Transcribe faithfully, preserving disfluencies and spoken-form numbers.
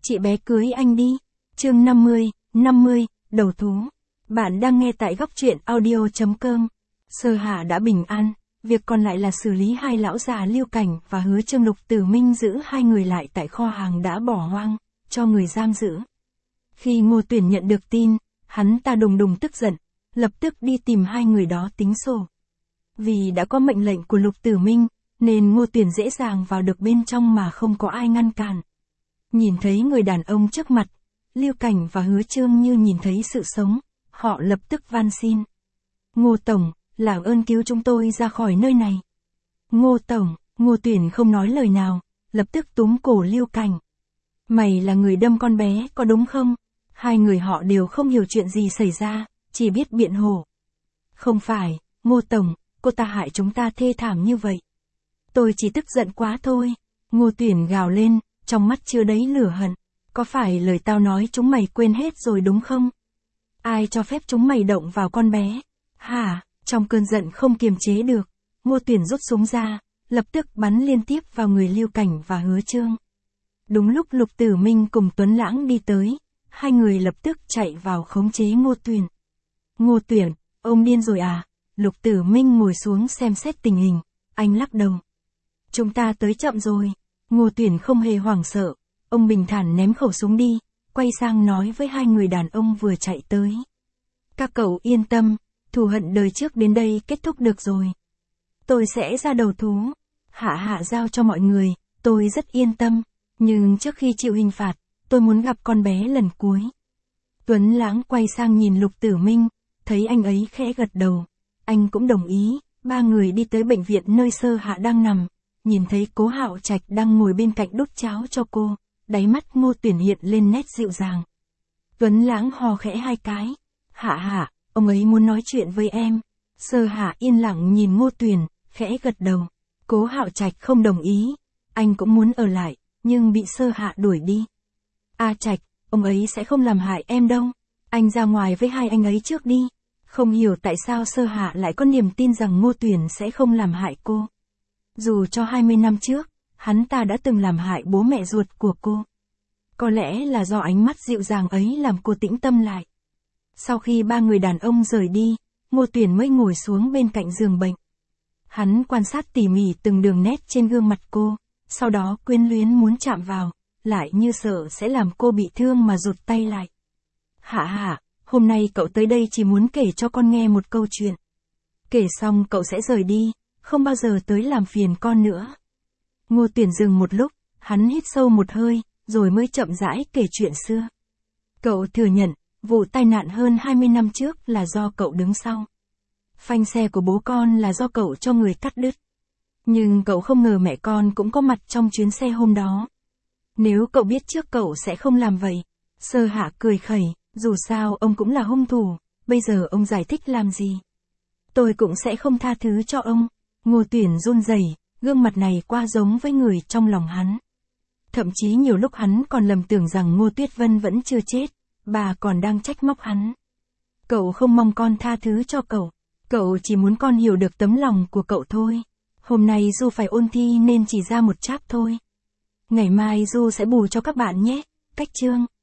chị bé cưới anh đi. Chương năm mươi, năm mươi, đầu thú. Bạn đang nghe tại góc truyện audio chấm com. Sơ Hạ đã bình an, việc còn lại là xử lý hai lão già Lưu Cảnh và Hứa Chương. Lục Tử Minh giữ hai người lại tại kho hàng đã bỏ hoang, cho người giam giữ. Khi Ngô Tuyển nhận được tin, hắn ta đùng đùng tức giận, lập tức đi tìm hai người đó tính sổ. Vì đã có mệnh lệnh của Lục Tử Minh, nên Ngô Tuyển dễ dàng vào được bên trong mà không có ai ngăn cản. Nhìn thấy người đàn ông trước mặt, Lưu Cảnh và Hứa Chương như nhìn thấy sự sống, họ lập tức van xin. Ngô Tổng, làm ơn cứu chúng tôi ra khỏi nơi này. Ngô Tổng, Ngô Tuyển không nói lời nào, lập tức túm cổ Lưu Cảnh. Mày là người đâm con bé, có đúng không? Hai người họ đều không hiểu chuyện gì xảy ra, chỉ biết biện hộ. Không phải, Ngô Tổng, cô ta hại chúng ta thê thảm như vậy. Tôi chỉ tức giận quá thôi. Ngô Tuyển gào lên, trong mắt chứa đầy lửa hận. Có phải lời tao nói chúng mày quên hết rồi đúng không? Ai cho phép chúng mày động vào con bé? Hả? Trong cơn giận không kiềm chế được, Ngô Tuyển rút súng ra, lập tức bắn liên tiếp vào người Lưu Cảnh và Hứa Chương. Đúng lúc Lục Tử Minh cùng Tuấn Lãng đi tới, hai người lập tức chạy vào khống chế Ngô Tuyển. Ngô Tuyển, ông điên rồi à? Lục Tử Minh ngồi xuống xem xét tình hình, anh lắc đầu. Chúng ta tới chậm rồi. Ngô Tuyển không hề hoảng sợ, ông bình thản ném khẩu súng đi, quay sang nói với hai người đàn ông vừa chạy tới. Các cậu yên tâm, thù hận đời trước đến đây kết thúc được rồi. Tôi sẽ ra đầu thú. Hạ Hạ giao cho mọi người, tôi rất yên tâm, nhưng trước khi chịu hình phạt, tôi muốn gặp con bé lần cuối. Tuấn Lãng quay sang nhìn Lục Tử Minh, thấy anh ấy khẽ gật đầu, anh cũng đồng ý. Ba người đi tới bệnh viện nơi Sơ Hạ đang nằm, nhìn thấy Cố Hạo Trạch đang ngồi bên cạnh đút cháo cho cô, đáy mắt Ngô Tuyển hiện lên nét dịu dàng. Tuấn Lãng hò khẽ hai cái. Hạ Hạ, ông ấy muốn nói chuyện với em. Sơ Hạ yên lặng nhìn Ngô Tuyển, khẽ gật đầu. Cố Hạo Trạch không đồng ý, anh cũng muốn ở lại, nhưng bị Sơ Hạ đuổi đi. A Trạch, ông ấy sẽ không làm hại em đâu. Anh ra ngoài với hai anh ấy trước đi. Không hiểu tại sao Sơ Hạ lại có niềm tin rằng Ngô Tuyển sẽ không làm hại cô. Dù cho hai mươi năm trước, hắn ta đã từng làm hại bố mẹ ruột của cô. Có lẽ là do ánh mắt dịu dàng ấy làm cô tĩnh tâm lại. Sau khi ba người đàn ông rời đi, Ngô Tuyển mới ngồi xuống bên cạnh giường bệnh. Hắn quan sát tỉ mỉ từng đường nét trên gương mặt cô, sau đó quyến luyến muốn chạm vào, lại như sợ sẽ làm cô bị thương mà rụt tay lại. Hạ Hạ, hôm nay cậu tới đây chỉ muốn kể cho con nghe một câu chuyện. Kể xong cậu sẽ rời đi, không bao giờ tới làm phiền con nữa. Ngô Tuyển dừng một lúc, hắn hít sâu một hơi, rồi mới chậm rãi kể chuyện xưa. Cậu thừa nhận, vụ tai nạn hơn hai mươi năm trước là do cậu đứng sau. Phanh xe của bố con là do cậu cho người cắt đứt. Nhưng cậu không ngờ mẹ con cũng có mặt trong chuyến xe hôm đó. Nếu cậu biết trước cậu sẽ không làm vậy. Sơ Hạ cười khẩy, dù sao ông cũng là hung thủ, bây giờ ông giải thích làm gì? Tôi cũng sẽ không tha thứ cho ông. Ngô Tuyển run rẩy, gương mặt này quá giống với người trong lòng hắn. Thậm chí nhiều lúc hắn còn lầm tưởng rằng Ngô Tuyết Vân vẫn chưa chết, bà còn đang trách móc hắn. Cậu không mong con tha thứ cho cậu, cậu chỉ muốn con hiểu được tấm lòng của cậu thôi. Hôm nay Du phải ôn thi nên chỉ ra một chap thôi. Ngày mai Du sẽ bù cho các bạn nhé. Cách chương